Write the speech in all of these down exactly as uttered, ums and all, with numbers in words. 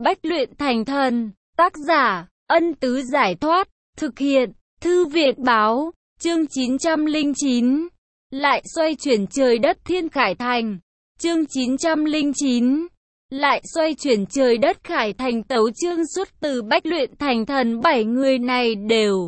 Bách luyện thành thần. Tác giả, Ân Tứ Giải Thoát. Thực hiện, Thư Việt Báo. Chương chín trăm lẻ chín. Lại xoay chuyển trời đất thiên khải thành. Chương chín trăm lẻ chín. Lại xoay chuyển trời đất khải thành. Tấu chương xuất từ Bách luyện thành thần. Bảy người này đều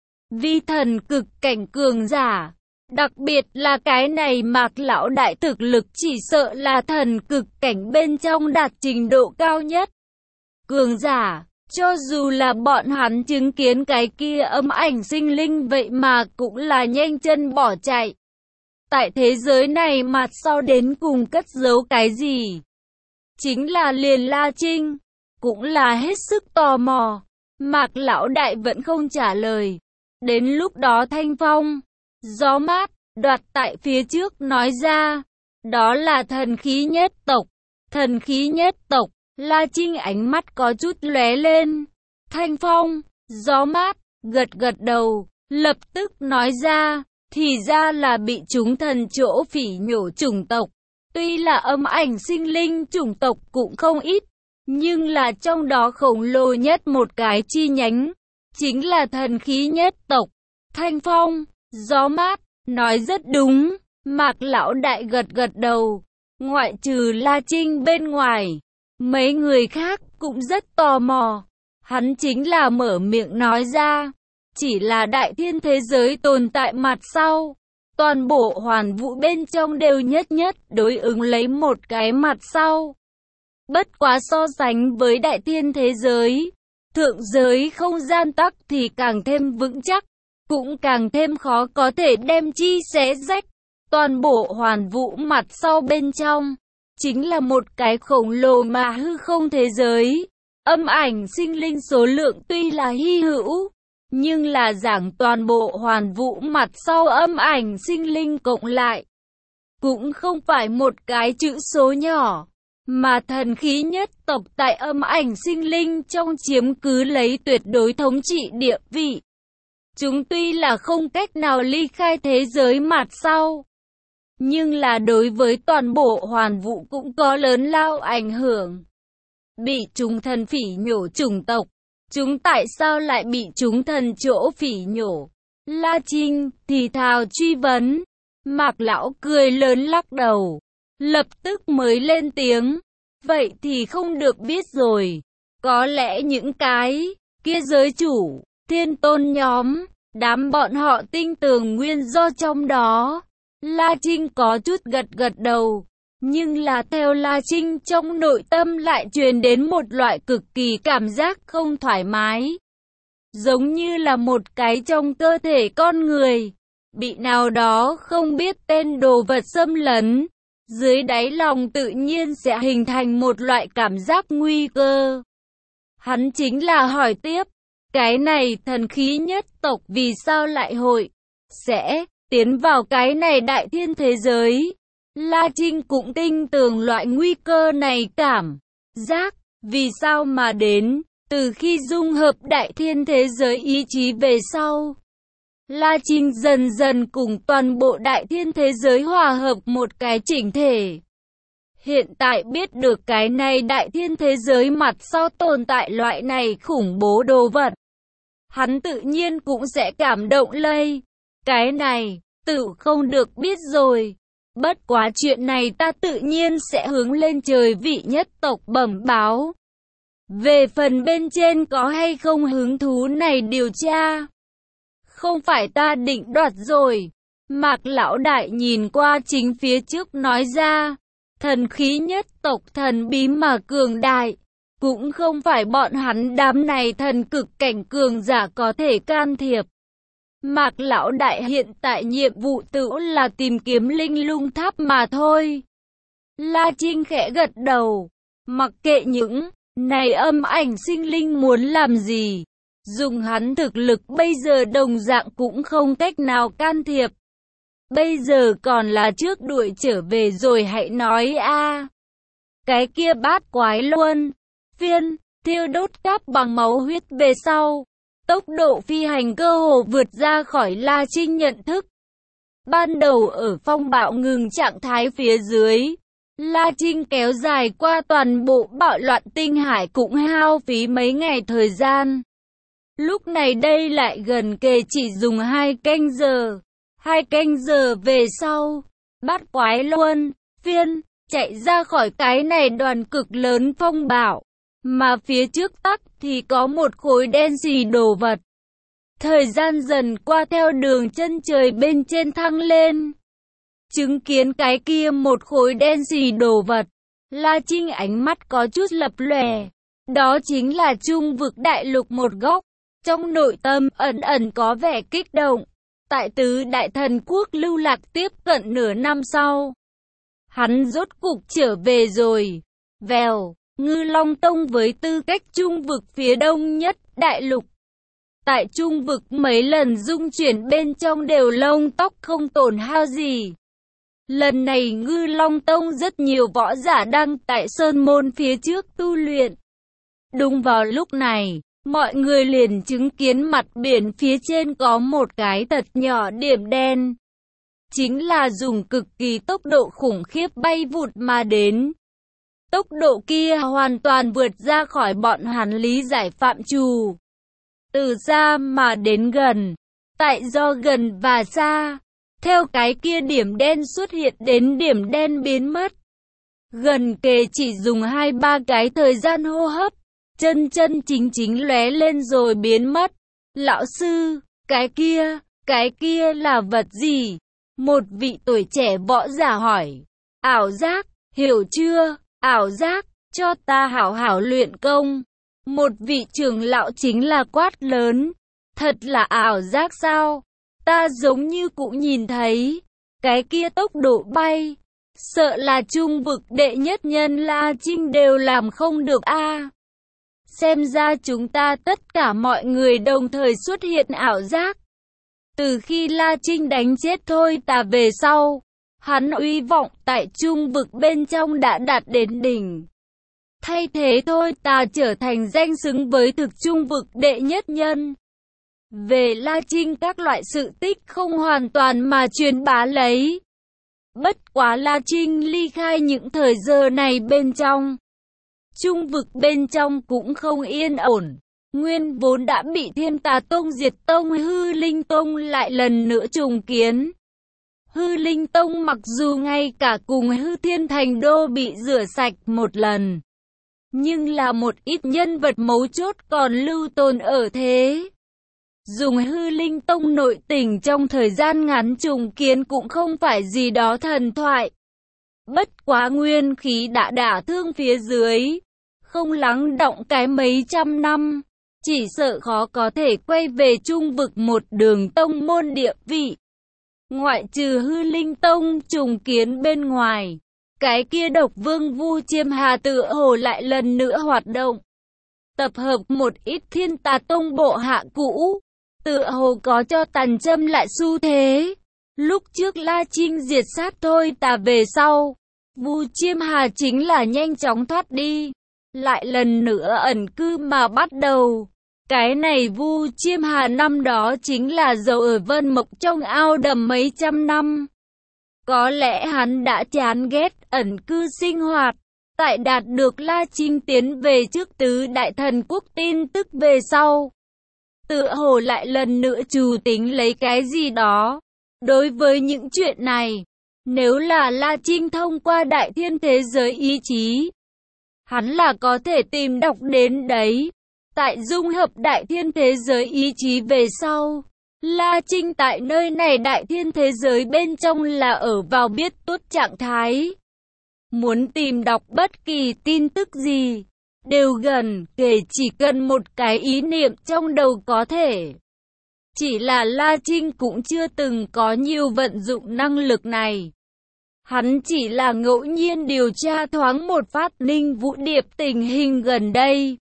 vi thần cực cảnh cường giả. Đặc biệt là cái này Mạc lão đại thực lực chỉ sợ là thần cực cảnh bên trong đạt trình độ cao nhất. Cường giả, cho dù là bọn hắn chứng kiến cái kia âm ảnh sinh linh vậy mà cũng là nhanh chân bỏ chạy. Tại thế giới này mặt sau đến cùng cất giấu cái gì? Chính là liền La Trinh, cũng là hết sức tò mò. Mạc lão đại vẫn không trả lời. Đến lúc đó thanh phong, gió mát, đoạt tại phía trước nói ra, đó là thần khí nhất tộc. Thần khí nhất tộc. La Trinh ánh mắt có chút lóe lên. Thanh phong, gió mát, gật gật đầu, lập tức nói ra, thì ra là bị chúng thần chỗ phỉ nhổ chủng tộc. Tuy là âm ảnh sinh linh chủng tộc cũng không ít, nhưng là trong đó khổng lồ nhất một cái chi nhánh, chính là thần khí nhất tộc. Thanh phong, gió mát, nói rất đúng. Mạc lão đại gật gật đầu. Ngoại trừ La Trinh bên ngoài, mấy người khác cũng rất tò mò. Hắn chính là mở miệng nói ra, chỉ là đại thiên thế giới tồn tại mặt sau, toàn bộ hoàn vũ bên trong đều nhất nhất đối ứng lấy một cái mặt sau. Bất quá so sánh với đại thiên thế giới, thượng giới không gian tắc thì càng thêm vững chắc, cũng càng thêm khó có thể đem chi xé rách. Toàn bộ hoàn vũ mặt sau bên trong chính là một cái khổng lồ mà hư không thế giới. Âm ảnh sinh linh số lượng tuy là hy hữu, nhưng là giảng toàn bộ hoàn vũ mặt sau âm ảnh sinh linh cộng lại, cũng không phải một cái chữ số nhỏ, mà thần khí nhất tộc tại âm ảnh sinh linh trong chiếm cứ lấy tuyệt đối thống trị địa vị. Chúng tuy là không cách nào ly khai thế giới mặt sau, nhưng là đối với toàn bộ hoàn vũ cũng có lớn lao ảnh hưởng. Bị chúng thần phỉ nhổ chủng tộc, chúng tại sao lại bị chúng thần chỗ phỉ nhổ? La Trinh thì thào truy vấn. Mạc lão cười lớn lắc đầu, lập tức mới lên tiếng. Vậy thì không được biết rồi. Có lẽ những cái kia giới chủ, thiên tôn nhóm, đám bọn họ tinh tường nguyên do trong đó. La Trinh có chút gật gật đầu, nhưng là theo La Trinh trong nội tâm lại truyền đến một loại cực kỳ cảm giác không thoải mái. Giống như là một cái trong cơ thể con người, bị nào đó không biết tên đồ vật xâm lấn, dưới đáy lòng tự nhiên sẽ hình thành một loại cảm giác nguy cơ. Hắn chính là hỏi tiếp, cái này thần khí nhất tộc vì sao lại hội sẽ tiến vào cái này đại thiên thế giới? La Trinh cũng tin tưởng loại nguy cơ này cảm giác, vì sao mà đến, từ khi dung hợp đại thiên thế giới ý chí về sau. La Trinh dần dần cùng toàn bộ đại thiên thế giới hòa hợp một cái chỉnh thể. Hiện tại biết được cái này đại thiên thế giới mặt sau tồn tại loại này khủng bố đồ vật, hắn tự nhiên cũng sẽ cảm động lây. Cái này, tự không được biết rồi. Bất quá chuyện này ta tự nhiên sẽ hướng lên trời vị nhất tộc bẩm báo. Về phần bên trên có hay không hứng thú này điều tra, không phải ta định đoạt rồi. Mạc lão đại nhìn qua chính phía trước nói ra, thần khí nhất tộc thần bí mà cường đại, cũng không phải bọn hắn đám này thần cực cảnh cường giả có thể can thiệp. Mạc lão đại hiện tại nhiệm vụ tự là tìm kiếm linh lung tháp mà thôi. La Trinh khẽ gật đầu, mặc kệ những này âm ảnh sinh linh muốn làm gì, dùng hắn thực lực bây giờ đồng dạng cũng không cách nào can thiệp. Bây giờ còn là trước đuổi trở về rồi hãy nói a. Cái kia bát quái luân phiên thiêu đốt cáp bằng máu huyết về sau, tốc độ phi hành cơ hồ vượt ra khỏi La Trinh nhận thức. Ban đầu ở phong bạo ngừng trạng thái phía dưới, La Trinh kéo dài qua toàn bộ bạo loạn tinh hải cũng hao phí mấy ngày thời gian. Lúc này đây lại gần kề chỉ dùng hai canh giờ. Hai canh giờ về sau, bát quái luân phiên chạy ra khỏi cái này đoàn cực lớn phong bạo, mà phía trước tắc thì có một khối đen xì đồ vật. Thời gian dần qua theo đường chân trời bên trên thăng lên, chứng kiến cái kia một khối đen xì đồ vật, La Trinh ánh mắt có chút lập lòe. Đó chính là trung vực đại lục một góc. Trong nội tâm ẩn ẩn có vẻ kích động. Tại tứ đại thần quốc lưu lạc tiếp cận nửa năm sau, hắn rốt cục trở về rồi. Vèo, Ngư Long Tông với tư cách trung vực phía đông nhất đại lục. Tại trung vực mấy lần dung chuyển bên trong đều lông tóc không tổn hao gì. Lần này Ngư Long Tông rất nhiều võ giả đang tại sơn môn phía trước tu luyện. Đúng vào lúc này, mọi người liền chứng kiến mặt biển phía trên có một cái thật nhỏ điểm đen. Chính là dùng cực kỳ tốc độ khủng khiếp bay vụt mà đến. Tốc độ kia hoàn toàn vượt ra khỏi bọn hắn lý giải phạm trù. Từ xa mà đến gần, tại do gần và xa, theo cái kia điểm đen xuất hiện đến điểm đen biến mất. Gần kề chỉ dùng hai ba cái thời gian hô hấp, chân chân chính chính lóe lên rồi biến mất. Lão sư, cái kia, cái kia là vật gì? Một vị tuổi trẻ võ giả hỏi. Ảo giác, hiểu chưa? Ảo giác, cho ta hảo hảo luyện công. Một vị trưởng lão chính là quát lớn. Thật là ảo giác sao? Ta giống như cũng nhìn thấy. Cái kia tốc độ bay, sợ là trung vực đệ nhất nhân La Trinh đều làm không được a. Xem ra chúng ta tất cả mọi người đồng thời xuất hiện ảo giác. Từ khi La Trinh đánh chết Thôi Tà về sau, hắn uy vọng tại trung vực bên trong đã đạt đến đỉnh. Thay thế Thôi Tà trở thành danh xứng với thực trung vực đệ nhất nhân. Về La Trinh các loại sự tích không hoàn toàn mà truyền bá lấy. Bất quá La Trinh ly khai những thời giờ này bên trong. Trung vực bên trong cũng không yên ổn. Nguyên vốn đã bị Thiên Tà Tông diệt tông, Hư Linh Tông lại lần nữa trùng kiến. Hư Linh Tông mặc dù ngay cả cùng Hư Thiên Thành Đô bị rửa sạch một lần, nhưng là một ít nhân vật mấu chốt còn lưu tồn ở thế. Dùng Hư Linh Tông nội tình trong thời gian ngắn trùng kiến cũng không phải gì đó thần thoại. Bất quá nguyên khí đã đả thương phía dưới, không lắng động cái mấy trăm năm, chỉ sợ khó có thể quay về trung vực một đường tông môn địa vị. Ngoại trừ Hư Linh Tông trùng kiến bên ngoài, cái kia độc vương Vu Chiêm Hà tựa hồ lại lần nữa hoạt động. Tập hợp một ít Thiên Tà Tông bộ hạ cũ, tựa hồ có cho tàn châm lại xu thế. Lúc trước La Trinh diệt sát Thôi Tà về sau, Vu Chiêm Hà chính là nhanh chóng thoát đi, lại lần nữa ẩn cư mà bắt đầu. Cái này Vu Chiêm Hà năm đó chính là giàu ở Vân Mộc trong ao đầm mấy trăm năm. Có lẽ hắn đã chán ghét ẩn cư sinh hoạt. Tại đạt được La Trinh tiến về trước tứ đại thần quốc tin tức về sau, tựa hồ lại lần nữa trù tính lấy cái gì đó. Đối với những chuyện này, nếu là La Trinh thông qua đại thiên thế giới ý chí, hắn là có thể tìm đọc đến đấy. Tại dung hợp đại thiên thế giới ý chí về sau, La Trinh tại nơi này đại thiên thế giới bên trong là ở vào biết tốt trạng thái. Muốn tìm đọc bất kỳ tin tức gì, đều gần kể chỉ cần một cái ý niệm trong đầu có thể. Chỉ là La Trinh cũng chưa từng có nhiều vận dụng năng lực này. Hắn chỉ là ngẫu nhiên điều tra thoáng một phát Ninh Vũ Điệp tình hình gần đây.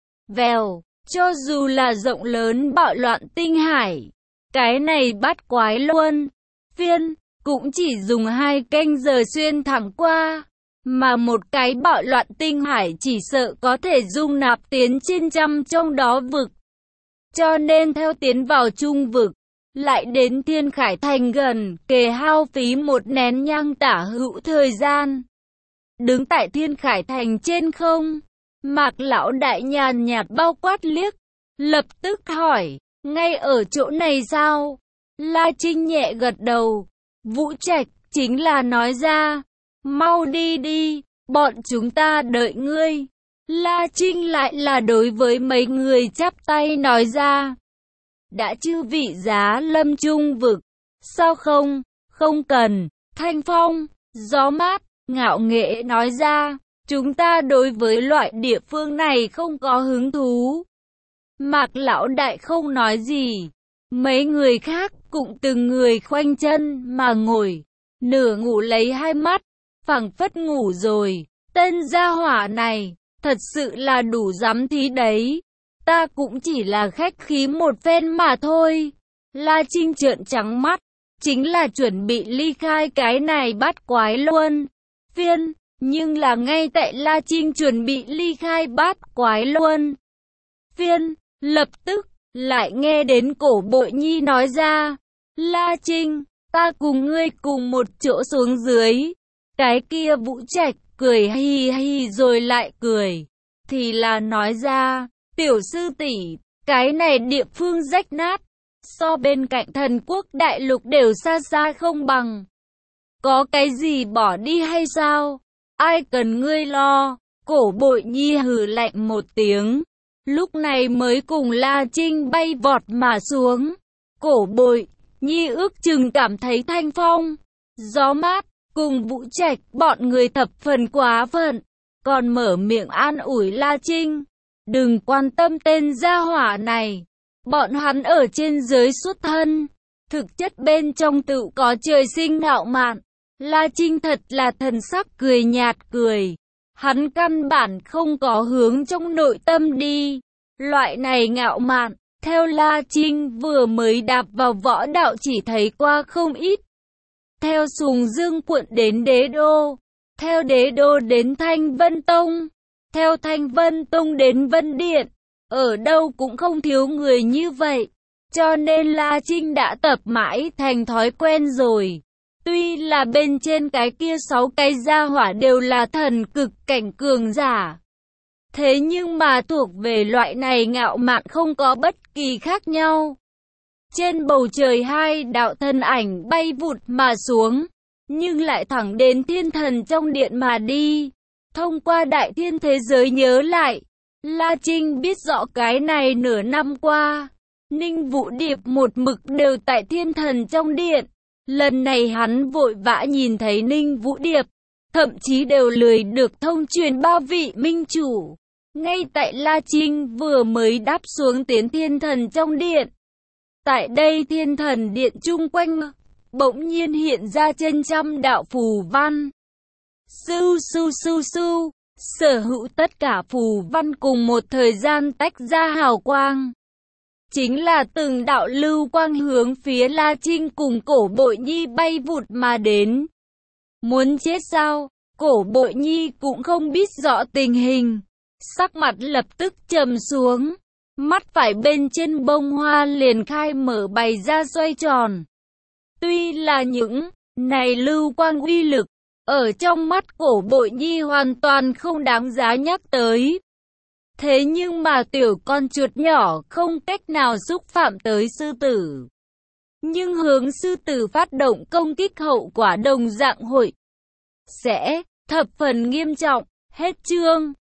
Vèo, cho dù là rộng lớn bạo loạn tinh hải, cái này bát quái luân phiên, cũng chỉ dùng hai canh giờ xuyên thẳng qua. Mà một cái bạo loạn tinh hải chỉ sợ có thể dung nạp tiến trên trăm trong đó vực. Cho nên theo tiến vào trung vực, lại đến Thiên Khải Thành gần, kề hao phí một nén nhang tả hữu thời gian. đứng tại Thiên Khải Thành trên không. Mạc lão đại nhàn nhạt bao quát liếc, lập tức hỏi, ngay ở chỗ này sao? La Trinh nhẹ gật đầu. Vũ Trạch chính là nói ra, mau đi đi, bọn chúng ta đợi ngươi. La Trinh lại là đối với mấy người chắp tay nói ra, đã chư vị giá lâm trung vực, sao không, không cần. Thanh Phong, gió mát, ngạo nghễ nói ra, chúng ta đối với loại địa phương này không có hứng thú. Mạc lão đại không nói gì, mấy người khác cũng từng người khoanh chân mà ngồi, nửa ngủ lấy hai mắt, phảng phất ngủ rồi. Tên gia hỏa này, thật sự là đủ dám thí đấy. Ta cũng chỉ là khách khí một phen mà thôi. La Trinh trợn trắng mắt, chính là chuẩn bị ly khai cái này bát quái luân phiên. Nhưng là ngay tại La Trinh chuẩn bị ly khai bát quái luân phiên, lập tức lại nghe đến Cổ Bội Nhi nói ra, La Trinh, ta cùng ngươi cùng một chỗ xuống dưới. Cái kia Vũ Trạch cười hi hi rồi lại cười, thì là nói ra, tiểu sư tỷ, cái này địa phương rách nát, so bên cạnh Thần Quốc đại lục đều xa xa không bằng. Có cái gì bỏ đi hay sao? Ai cần ngươi lo? Cổ Bội Nhi hừ lạnh một tiếng, lúc này mới cùng La Trinh bay vọt mà xuống. Cổ Bội Nhi ước chừng cảm thấy Thanh Phong, gió mát, cùng Vũ Trạch bọn người thập phần quá phận, còn mở miệng an ủi La Trinh, đừng quan tâm tên gia hỏa này, bọn hắn ở trên dưới xuất thân, thực chất bên trong tự có trời sinh ngạo mạn. La Trinh thật là thần sắc cười nhạt cười, hắn căn bản không có hướng trong nội tâm đi. Loại này ngạo mạn, theo La Trinh vừa mới đạp vào võ đạo chỉ thấy qua không ít. Theo Sùng Dương quận đến Đế Đô, theo Đế Đô đến Thanh Vân Tông, theo Thanh Vân Tông đến Vân Điện, ở đâu cũng không thiếu người như vậy. Cho nên La Trinh đã tập mãi thành thói quen rồi. Tuy là bên trên cái kia sáu cái gia hỏa đều là thần cực cảnh cường giả, thế nhưng mà thuộc về loại này ngạo mạn không có bất kỳ khác nhau. Trên bầu trời hai đạo thân ảnh bay vụt mà xuống, nhưng lại thẳng đến thiên thần trong điện mà đi. Thông qua đại thiên thế giới nhớ lại, La Trinh biết rõ cái này nửa năm qua, Ninh Vũ Điệp một mực đều tại thiên thần trong điện. Lần này hắn vội vã nhìn thấy Ninh Vũ Điệp, thậm chí đều lười được thông truyền ba vị minh chủ. Ngay tại La Trinh vừa mới đáp xuống tiến thiên thần trong điện. Tại đây thiên thần điện chung quanh, bỗng nhiên hiện ra trên trăm đạo phù văn. Sưu sưu sưu sưu, sở hữu tất cả phù văn cùng một thời gian tách ra hào quang. Chính là từng đạo lưu quang hướng phía La Trinh cùng Cổ Bội Nhi bay vụt mà đến. Muốn chết sao? Cổ Bội Nhi cũng không biết rõ tình hình, sắc mặt lập tức trầm xuống, mắt phải bên trên bông hoa liền khai mở bày ra xoay tròn. Tuy là những này lưu quang uy lực, ở trong mắt Cổ Bội Nhi hoàn toàn không đáng giá nhắc tới. Thế nhưng mà tiểu con chuột nhỏ không cách nào xúc phạm tới sư tử. Nhưng hướng sư tử phát động công kích hậu quả đồng dạng hội sẽ thập phần nghiêm trọng. Hết chương.